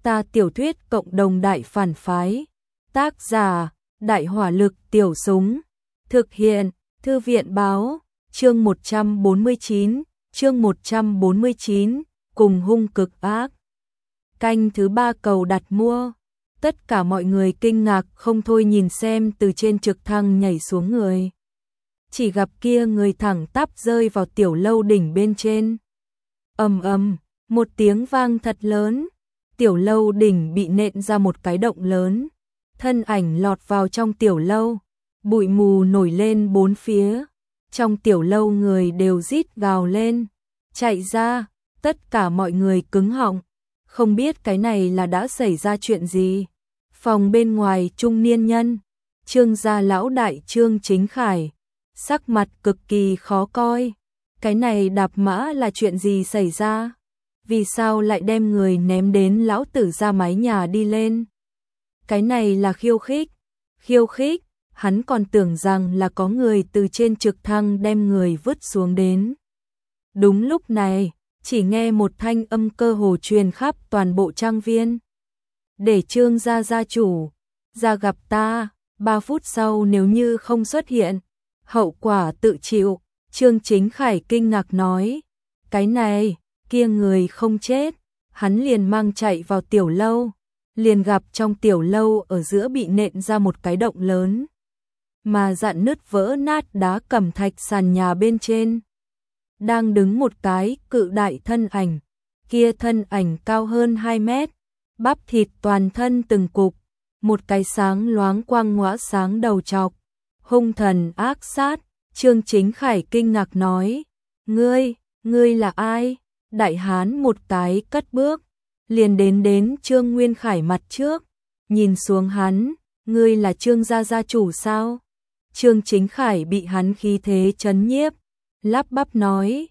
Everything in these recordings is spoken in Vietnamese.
Ta tiểu thuyết cộng đồng đại phản phái. Tác giả, Đại hỏa lực tiểu súng. Thực hiện, Thư viện báo, chương 149, cùng hung cực ác. Canh thứ 3 cầu đặt mua. Tất cả mọi người kinh ngạc không thôi nhìn xem từ trên trực thăng nhảy xuống người. Chỉ gặp kia người thẳng tắp rơi vào tiểu lâu đỉnh bên trên. Ầm ầm, một tiếng vang thật lớn. Tiểu lâu đỉnh bị nện ra một cái động lớn. Thân ảnh lọt vào trong tiểu lâu. Bụi mù nổi lên bốn phía. Trong tiểu lâu người đều rít gào lên. Chạy ra, tất cả mọi người cứng họng. Không biết cái này là đã xảy ra chuyện gì. Phòng bên ngoài trung niên nhân. Trương gia lão đại Trương Chính Khải. Sắc mặt cực kỳ khó coi. Cái này đạp mã là chuyện gì xảy ra? Vì sao lại đem người ném đến lão tử ra mái nhà đi lên? Cái này là khiêu khích. Khiêu khích, hắn còn tưởng rằng là có người từ trên trực thăng đem người vứt xuống đến. Đúng lúc này, chỉ nghe một thanh âm cơ hồ truyền khắp toàn bộ trang viên. Để Trương gia gia chủ ra gặp ta, 3 phút sau nếu như không xuất hiện, hậu quả tự chịu. Trương Chính Khải kinh ngạc nói, cái này, kia người không chết, hắn liền mang chạy vào tiểu lâu, liền gặp trong tiểu lâu ở giữa bị nện ra một cái động lớn, mà dạn nứt vỡ nát đá cẩm thạch sàn nhà bên trên. Đang đứng một cái cự đại thân ảnh, kia thân ảnh cao hơn 2 mét, bắp thịt toàn thân từng cục, một cái sáng loáng quang ngõa sáng đầu trọc, hung thần ác sát. Trương Chính Khải kinh ngạc nói, ngươi là ai? Đại hán một cái cất bước, liền đến Trương Nguyên Khải mặt trước, nhìn xuống hắn, ngươi là Trương gia gia chủ sao? Trương Chính Khải bị hắn khí thế chấn nhiếp, lắp bắp nói,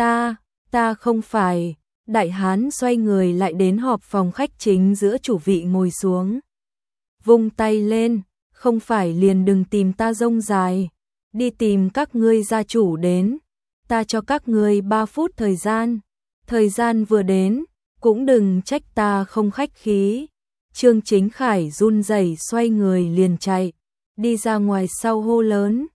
ta không phải. Đại hán xoay người lại đến họp phòng khách chính giữa chủ vị ngồi xuống. Vung tay lên, không phải liền đừng tìm ta rông dài. Đi tìm các ngươi gia chủ đến, ta cho các ngươi 3 phút thời gian vừa đến, cũng đừng trách ta không khách khí. Trương Chính Khải run rẩy xoay người liền chạy, đi ra ngoài sau hô lớn,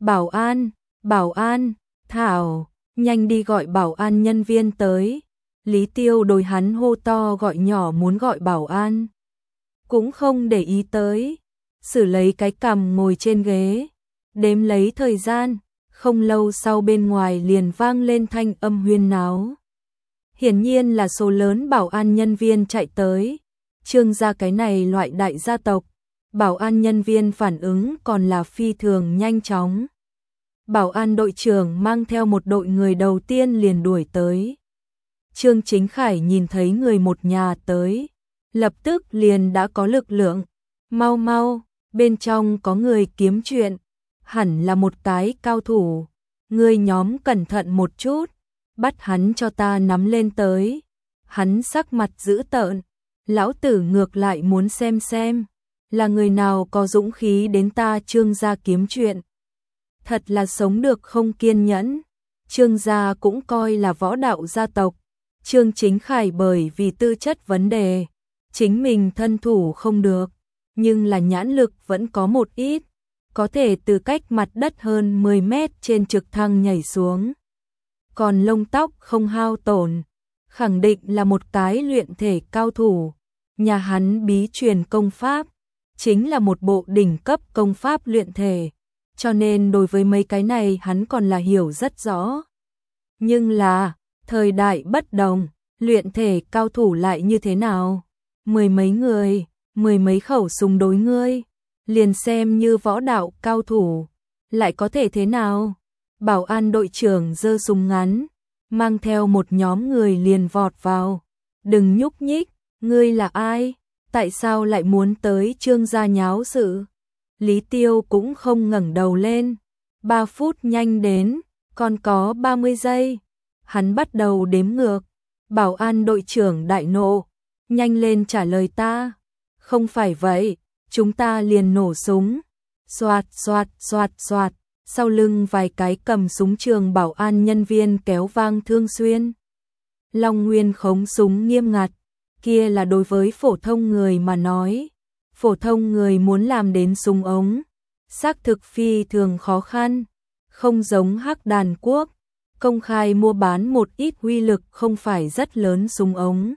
bảo an, Thảo, nhanh đi gọi bảo an nhân viên tới. Lý Tiêu đối hắn hô to gọi nhỏ muốn gọi bảo an, cũng không để ý tới, xử lấy cái cằm ngồi trên ghế. Đếm lấy thời gian, không lâu sau bên ngoài liền vang lên thanh âm huyên náo. Hiển nhiên là số lớn bảo an nhân viên chạy tới. Trương gia cái này loại đại gia tộc, bảo an nhân viên phản ứng còn là phi thường nhanh chóng. Bảo an đội trưởng mang theo một đội người đầu tiên liền đuổi tới. Trương Chính Khải nhìn thấy người một nhà tới, lập tức liền đã có lực lượng. Mau, bên trong có người kiếm chuyện. Hẳn là một cái cao thủ, ngươi nhóm cẩn thận một chút, bắt hắn cho ta nắm lên tới. Hắn sắc mặt dữ tợn, lão tử ngược lại muốn xem, là người nào có dũng khí đến ta Trương gia kiếm chuyện. Thật là sống được không kiên nhẫn. Trương gia cũng coi là võ đạo gia tộc. Trương Chính Khải bởi vì tư chất vấn đề, chính mình thân thủ không được, nhưng là nhãn lực vẫn có một ít. Có thể từ cách mặt đất hơn 10 mét trên trực thăng nhảy xuống. Còn lông tóc không hao tổn, khẳng định là một cái luyện thể cao thủ. Nhà hắn bí truyền công pháp, chính là một bộ đỉnh cấp công pháp luyện thể, cho nên đối với mấy cái này hắn còn là hiểu rất rõ. Nhưng là, thời đại bất đồng, luyện thể cao thủ lại như thế nào? 10 mấy người, 10 mấy khẩu súng đối ngươi. Liền xem như võ đạo cao thủ, lại có thể thế nào? Bảo an đội trưởng giơ súng ngắn, mang theo một nhóm người liền vọt vào. Đừng nhúc nhích, ngươi là ai? Tại sao lại muốn tới Trương gia nháo sự? Lý Tiêu cũng không ngẩng đầu lên. 3 phút nhanh đến, còn có 30 giây. Hắn bắt đầu đếm ngược. Bảo an đội trưởng đại nộ, nhanh lên trả lời ta. Không phải vậy, chúng ta liền nổ súng. Xoạt. Sau lưng vài cái cầm súng trường bảo an nhân viên kéo vang thương xuyên. Long Nguyên khống súng nghiêm ngặt, kia là đối với phổ thông người mà nói. Phổ thông người muốn làm đến súng ống, xác thực phi thường khó khăn, không giống Hắc Đàn Quốc, công khai mua bán một ít uy lực không phải rất lớn súng ống.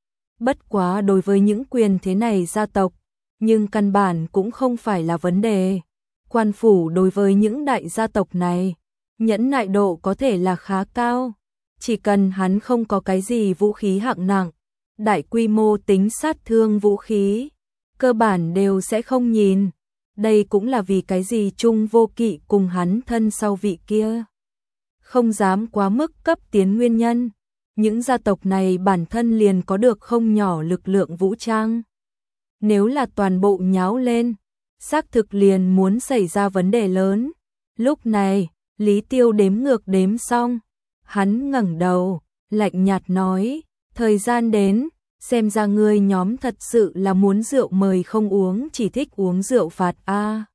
Bất quá đối với những quyền thế này gia tộc, nhưng căn bản cũng không phải là vấn đề. Quan phủ đối với những đại gia tộc này, nhẫn nại độ có thể là khá cao, chỉ cần hắn không có cái gì vũ khí hạng nặng, đại quy mô tính sát thương vũ khí, cơ bản đều sẽ không nhìn. Đây cũng là vì cái gì Trung Vô Kỵ cùng hắn thân sau vị kia không dám quá mức cấp tiến nguyên nhân. Những gia tộc này bản thân liền có được không nhỏ lực lượng vũ trang. Nếu là toàn bộ nháo lên, xác thực liền muốn xảy ra vấn đề lớn. Lúc này, Lý Tiêu đếm ngược đếm xong, hắn ngẩng đầu, lạnh nhạt nói, thời gian đến, xem ra ngươi nhóm thật sự là muốn rượu mời không uống, chỉ thích uống rượu phạt a.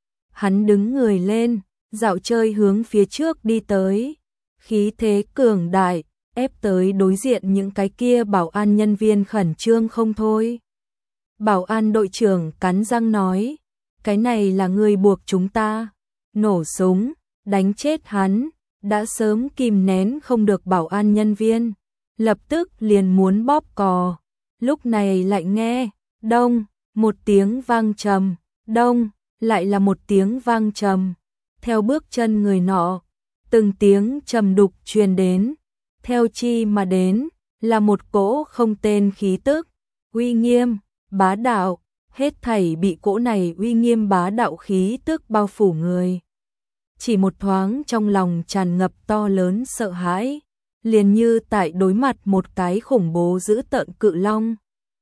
Hắn đứng người lên, dạo chơi hướng phía trước đi tới, khí thế cường đại, ép tới đối diện những cái kia bảo an nhân viên khẩn trương không thôi. Bảo an đội trưởng cắn răng nói, cái này là người buộc chúng ta, nổ súng, đánh chết hắn, đã sớm kìm nén không được bảo an nhân viên, lập tức liền muốn bóp cò. Lúc này lại nghe, đông, một tiếng vang trầm, đông, lại là một tiếng vang trầm. Theo bước chân người nọ, từng tiếng trầm đục truyền đến, theo chi mà đến, là một cỗ không tên khí tức, uy nghiêm, bá đạo, hết thảy bị cỗ này uy nghiêm bá đạo khí tức bao phủ người. Chỉ một thoáng trong lòng tràn ngập to lớn sợ hãi, liền như tại đối mặt một cái khủng bố dữ tợn cự long.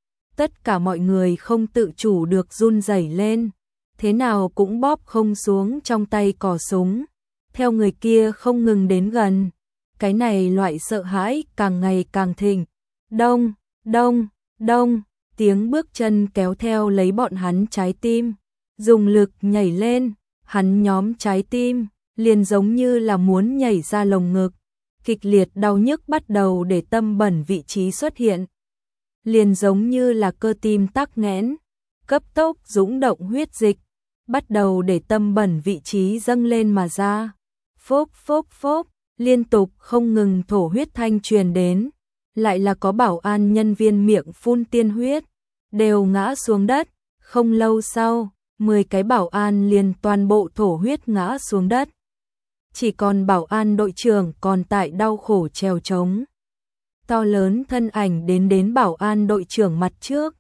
Tất cả mọi người không tự chủ được run rẩy lên, thế nào cũng bóp không xuống trong tay cò súng, theo người kia không ngừng đến gần. Cái này loại sợ hãi càng ngày càng thịnh. Đông, đông, đông, tiếng bước chân kéo theo lấy bọn hắn trái tim, dùng lực nhảy lên, hắn nhóm trái tim, liền giống như là muốn nhảy ra lồng ngực, kịch liệt đau nhức bắt đầu để tâm bẩn vị trí xuất hiện. Liền giống như là cơ tim tắc nghẽn, cấp tốc dũng động huyết dịch, bắt đầu để tâm bẩn vị trí dâng lên mà ra. Phốp phốp phốp, liên tục không ngừng thổ huyết thanh truyền đến, lại là có bảo an nhân viên miệng phun tiên huyết, đều ngã xuống đất. Không lâu sau, 10 cái bảo an liền toàn bộ thổ huyết ngã xuống đất. Chỉ còn bảo an đội trưởng còn tại đau khổ trèo trống. To lớn thân ảnh đến bảo an đội trưởng mặt trước.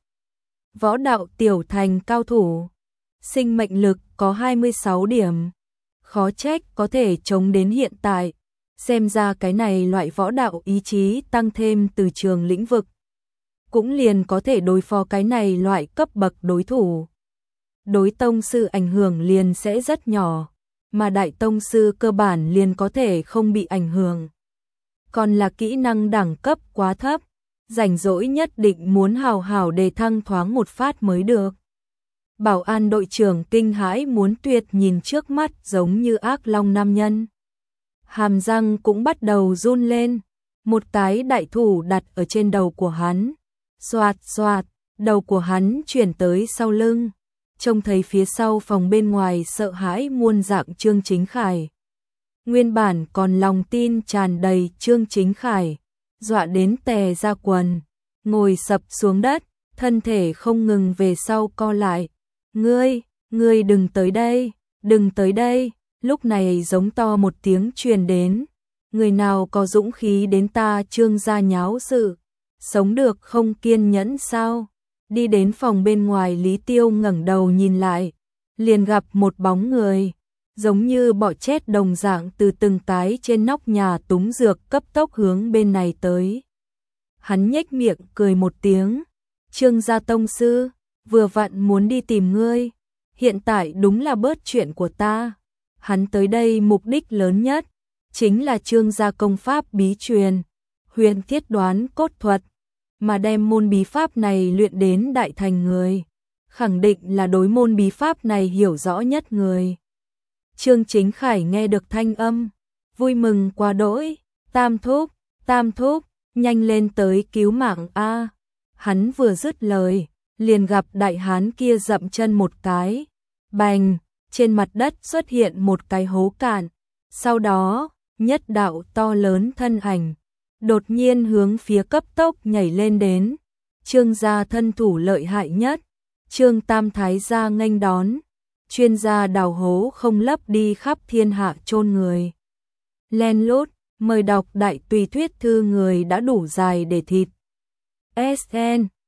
Võ đạo tiểu thành cao thủ, sinh mệnh lực có 26 điểm. Khó trách có thể chống đến hiện tại. Xem ra cái này loại võ đạo ý chí tăng thêm từ trường lĩnh vực, cũng liền có thể đối phó cái này loại cấp bậc đối thủ. Đối tông sư ảnh hưởng liền sẽ rất nhỏ, mà đại tông sư cơ bản liền có thể không bị ảnh hưởng. Còn là kỹ năng đẳng cấp quá thấp, rảnh rỗi nhất định muốn hào hào đề thăng thoáng một phát mới được. Bảo an đội trưởng kinh hãi muốn tuyệt nhìn trước mắt giống như ác long nam nhân. Hàm răng cũng bắt đầu run lên, một cái đại thủ đặt ở trên đầu của hắn. Xoạt xoạt, đầu của hắn chuyển tới sau lưng, trông thấy phía sau phòng bên ngoài sợ hãi muôn dạng Trương Chính Khải. Nguyên bản còn lòng tin tràn đầy Trương Chính Khải, dọa đến tè ra quần, ngồi sập xuống đất, thân thể không ngừng về sau co lại. Ngươi đừng tới đây, đừng tới đây. Lúc này giống to một tiếng truyền đến, người nào có dũng khí đến ta Trương gia nháo sự, sống được không kiên nhẫn sao? Đi đến phòng bên ngoài, Lý Tiêu ngẩng đầu nhìn lại, liền gặp một bóng người, giống như bọ chét đồng dạng từ từng cái trên nóc nhà túng dược cấp tốc hướng bên này tới. Hắn nhếch miệng cười một tiếng, Trương gia tông sư, vừa vặn muốn đi tìm ngươi, hiện tại đúng là bớt chuyện của ta. Hắn tới đây mục đích lớn nhất, chính là Trương gia công pháp bí truyền, huyền thiết đoán cốt thuật, mà đem môn bí pháp này luyện đến đại thành người, khẳng định là đối môn bí pháp này hiểu rõ nhất người. Trương Chính Khải nghe được thanh âm, vui mừng quá đỗi, tam thúc, nhanh lên tới cứu mạng a. Hắn vừa dứt lời, liền gặp đại hán kia dậm chân một cái, bành, trên mặt đất xuất hiện một cái hố cạn. Sau đó, nhất đạo to lớn thân ảnh, đột nhiên hướng phía cấp tốc nhảy lên đến. Trương gia thân thủ lợi hại nhất, Trương Tam Thái gia nghênh đón, chuyên gia đào hố không lấp đi khắp thiên hạ chôn người. Len lút, mời đọc đại tùy thuyết thư người đã đủ dài để thịt. SN